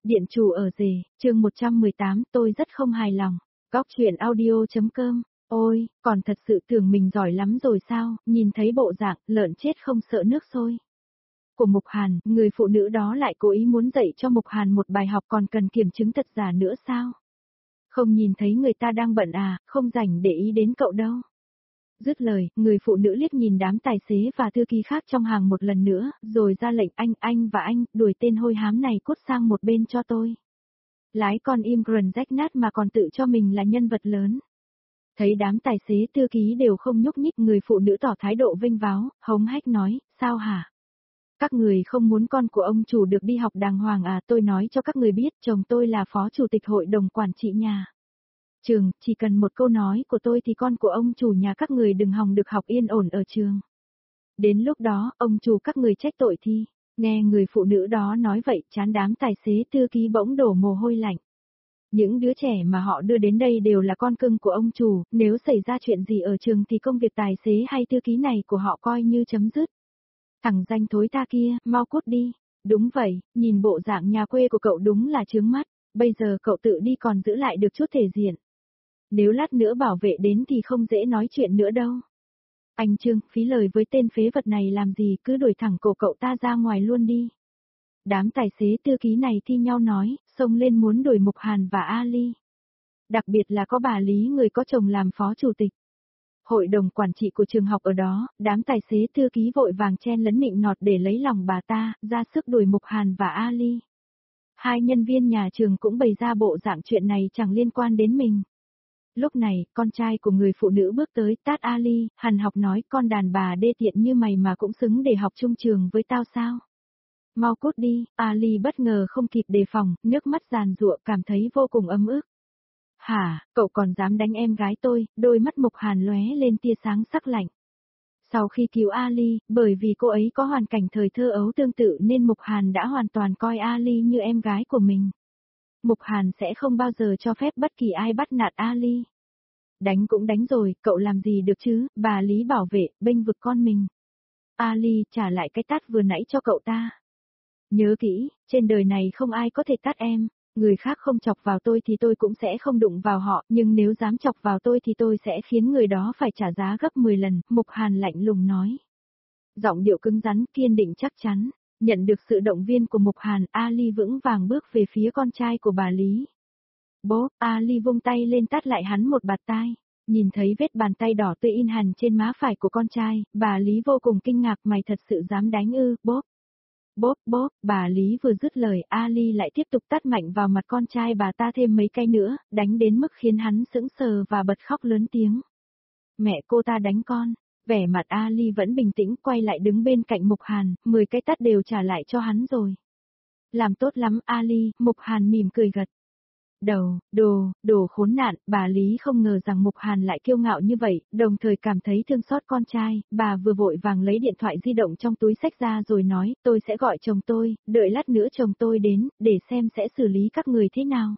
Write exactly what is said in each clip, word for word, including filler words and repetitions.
Điện chủ ở rể, chương một trăm mười tám, tôi rất không hài lòng. Góc chuyện audio.com, ôi, còn thật sự tưởng mình giỏi lắm rồi sao, nhìn thấy bộ dạng, lợn chết không sợ nước sôi. Của Mục Hàn, người phụ nữ đó lại cố ý muốn dạy cho Mục Hàn một bài học còn cần kiểm chứng thật giả nữa sao? Không nhìn thấy người ta đang bận à, không rảnh để ý đến cậu đâu. Dứt lời, người phụ nữ liếc nhìn đám tài xế và thư ký khác trong hàng một lần nữa, rồi ra lệnh anh, anh và anh, đuổi tên hôi hám này cút sang một bên cho tôi. Lái con im gần rách nát mà còn tự cho mình là nhân vật lớn. Thấy đám tài xế thư ký đều không nhúc nhích, người phụ nữ tỏ thái độ vênh váo, hống hách nói, sao hả? Các người không muốn con của ông chủ được đi học đàng hoàng à? Tôi nói cho các người biết, chồng tôi là phó chủ tịch hội đồng quản trị nhà trường, chỉ cần một câu nói của tôi thì con của ông chủ nhà các người đừng hòng được học yên ổn ở trường. Đến lúc đó, ông chủ các người trách tội thi. Nghe người phụ nữ đó nói vậy, chán đám tài xế thư ký bỗng đổ mồ hôi lạnh. Những đứa trẻ mà họ đưa đến đây đều là con cưng của ông chủ, nếu xảy ra chuyện gì ở trường thì công việc tài xế hay thư ký này của họ coi như chấm dứt. Thằng danh thối ta kia, mau cút đi. Đúng vậy, nhìn bộ dạng nhà quê của cậu đúng là chướng mắt, bây giờ cậu tự đi còn giữ lại được chút thể diện. Nếu lát nữa bảo vệ đến thì không dễ nói chuyện nữa đâu. Anh Trương, phí lời với tên phế vật này làm gì, cứ đuổi thẳng cổ cậu ta ra ngoài luôn đi. Đám tài xế thư ký này thi nhau nói, xông lên muốn đuổi Mục Hàn và Ali. Đặc biệt là có bà Lý người có chồng làm phó chủ tịch. Hội đồng quản trị của trường học ở đó, đám tài xế thư ký vội vàng chen lấn nịnh nọt để lấy lòng bà ta, ra sức đuổi Mục Hàn và Ali. Hai nhân viên nhà trường cũng bày ra bộ dạng chuyện này chẳng liên quan đến mình. Lúc này, con trai của người phụ nữ bước tới, tát Ali, hằn học nói, con đàn bà đê tiện như mày mà cũng xứng để học chung trường với tao sao? Mau cút đi, Ali bất ngờ không kịp đề phòng, nước mắt giàn giụa, cảm thấy vô cùng ấm ức. Hả, cậu còn dám đánh em gái tôi? Đôi mắt Mục Hàn lóe lên tia sáng sắc lạnh. Sau khi cứu Ali, bởi vì cô ấy có hoàn cảnh thời thơ ấu tương tự nên Mục Hàn đã hoàn toàn coi Ali như em gái của mình. Mục Hàn sẽ không bao giờ cho phép bất kỳ ai bắt nạt Ali. Đánh cũng đánh rồi, cậu làm gì được chứ, bà Lý bảo vệ, bênh vực con mình. Ali trả lại cái tát vừa nãy cho cậu ta. Nhớ kỹ, trên đời này không ai có thể tát em, người khác không chọc vào tôi thì tôi cũng sẽ không đụng vào họ, nhưng nếu dám chọc vào tôi thì tôi sẽ khiến người đó phải trả giá gấp mười lần, Mục Hàn lạnh lùng nói. Giọng điệu cứng rắn, kiên định chắc chắn. Nhận được sự động viên của Mục Hàn, Ali vững vàng bước về phía con trai của bà Lý. Bố, Ali vung tay lên tát lại hắn một bạt tai. Nhìn thấy vết bàn tay đỏ tươi in hằn trên má phải của con trai, bà Lý vô cùng kinh ngạc, mày thật sự dám đánh ư, bốp. Bốp bốp, bà Lý vừa dứt lời, Ali lại tiếp tục tát mạnh vào mặt con trai bà ta thêm mấy cái nữa, đánh đến mức khiến hắn sững sờ và bật khóc lớn tiếng. Mẹ cô ta đánh con. Vẻ mặt Ali vẫn bình tĩnh, quay lại đứng bên cạnh Mục Hàn, mười cái tát đều trả lại cho hắn rồi. Làm tốt lắm Ali, Mục Hàn mỉm cười gật đầu, đồ, đồ khốn nạn, bà Lý không ngờ rằng Mục Hàn lại kiêu ngạo như vậy, đồng thời cảm thấy thương xót con trai, bà vừa vội vàng lấy điện thoại di động trong túi xách ra rồi nói, tôi sẽ gọi chồng tôi, đợi lát nữa chồng tôi đến, để xem sẽ xử lý các người thế nào.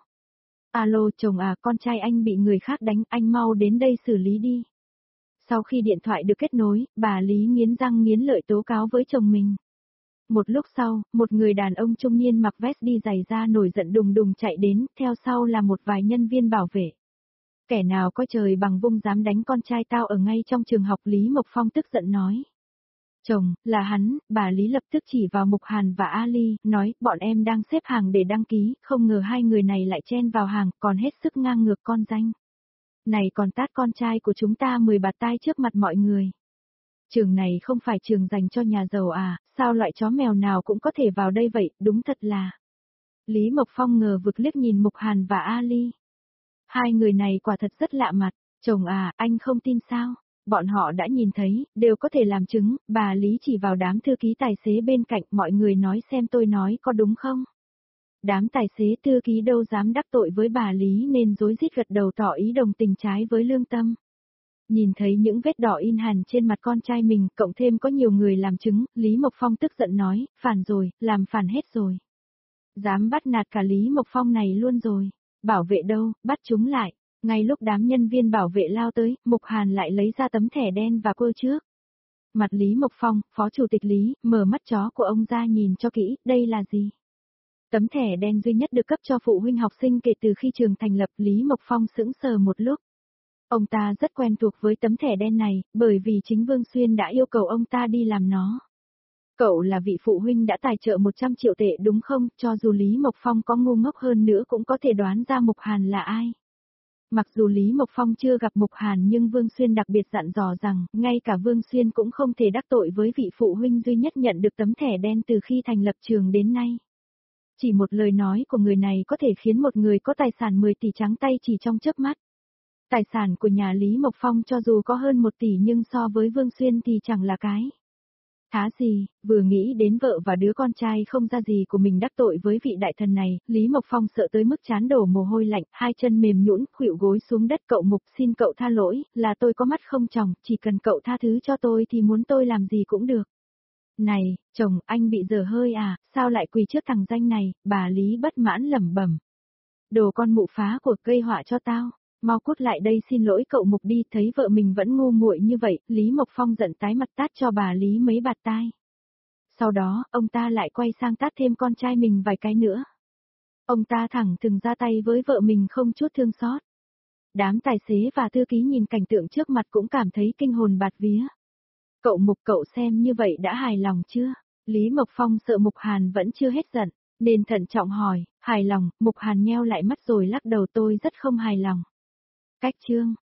Alo chồng à, con trai anh bị người khác đánh, anh mau đến đây xử lý đi. Sau khi điện thoại được kết nối, bà Lý nghiến răng nghiến lợi tố cáo với chồng mình. Một lúc sau, một người đàn ông trung niên mặc vest đi giày da nổi giận đùng đùng chạy đến, theo sau là một vài nhân viên bảo vệ. Kẻ nào có trời bằng vung dám đánh con trai tao ở ngay trong trường học, Lý Mộc Phong tức giận nói. Chồng, là hắn, bà Lý lập tức chỉ vào Mục Hàn và Ali, nói, bọn em đang xếp hàng để đăng ký, không ngờ hai người này lại chen vào hàng, còn hết sức ngang ngược con danh. Này còn tát con trai của chúng ta mười bạt tai trước mặt mọi người. Trường này không phải trường dành cho nhà giàu à, sao loại chó mèo nào cũng có thể vào đây vậy, đúng thật là. Lý Mộc Phong ngờ vực liếc nhìn Mục Hàn và Ali. Hai người này quả thật rất lạ mặt, chồng à, anh không tin sao, bọn họ đã nhìn thấy, đều có thể làm chứng, bà Lý chỉ vào đám thư ký tài xế bên cạnh, mọi người nói xem tôi nói có đúng không. Đám tài xế thư ký đâu dám đắc tội với bà Lý nên rối rít gật đầu tỏ ý đồng tình trái với lương tâm. Nhìn thấy những vết đỏ in hằn trên mặt con trai mình, cộng thêm có nhiều người làm chứng, Lý Mộc Phong tức giận nói, phản rồi, làm phản hết rồi. Dám bắt nạt cả Lý Mộc Phong này luôn rồi. Bảo vệ đâu, bắt chúng lại. Ngay lúc đám nhân viên bảo vệ lao tới, Mục Hàn lại lấy ra tấm thẻ đen và quơ trước. Mặt Lý Mộc Phong, phó chủ tịch Lý, mở mắt chó của ông ra nhìn cho kỹ, đây là gì? Tấm thẻ đen duy nhất được cấp cho phụ huynh học sinh kể từ khi trường thành lập. Lý Mộc Phong sững sờ một lúc. Ông ta rất quen thuộc với tấm thẻ đen này, bởi vì chính Vương Xuyên đã yêu cầu ông ta đi làm nó. Cậu là vị phụ huynh đã tài trợ một trăm triệu tệ đúng không? Cho dù Lý Mộc Phong có ngu ngốc hơn nữa cũng có thể đoán ra Mục Hàn là ai. Mặc dù Lý Mộc Phong chưa gặp Mục Hàn nhưng Vương Xuyên đặc biệt dặn dò rằng, ngay cả Vương Xuyên cũng không thể đắc tội với vị phụ huynh duy nhất nhận được tấm thẻ đen từ khi thành lập trường đến nay. Chỉ một lời nói của người này có thể khiến một người có tài sản mười tỷ trắng tay chỉ trong chớp mắt. Tài sản của nhà Lý Mộc Phong cho dù có hơn một tỷ nhưng so với Vương Xuyên thì chẳng là cái. Thá gì, vừa nghĩ đến vợ và đứa con trai không ra gì của mình đắc tội với vị đại thần này, Lý Mộc Phong sợ tới mức trán đổ mồ hôi lạnh, hai chân mềm nhũn, khuỵu gối xuống đất. Cậu Mục, xin cậu tha lỗi, là tôi có mắt không tròng, chỉ cần cậu tha thứ cho tôi thì muốn tôi làm gì cũng được. Này, chồng, anh bị dở hơi à, sao lại quỳ trước thằng danh này? Bà Lý bất mãn lẩm bẩm. Đồ con mụ phá của, gây họa cho tao. Mau cút lại đây xin lỗi cậu Mục đi. Thấy vợ mình vẫn ngu muội như vậy, Lý Mộc Phong giận tái mặt tát cho bà Lý mấy bạt tai. Sau đó, ông ta lại quay sang tát thêm con trai mình vài cái nữa. Ông ta thẳng thừng ra tay với vợ mình không chút thương xót. Đám tài xế và thư ký nhìn cảnh tượng trước mặt cũng cảm thấy kinh hồn bạt vía. Cậu Mục, cậu xem như vậy đã hài lòng chưa? Lý Mộc Phong sợ Mục Hàn vẫn chưa hết giận, nên thận trọng hỏi. Hài lòng? Mục Hàn nheo lại mắt rồi lắc đầu. Tôi rất không hài lòng. Cách chương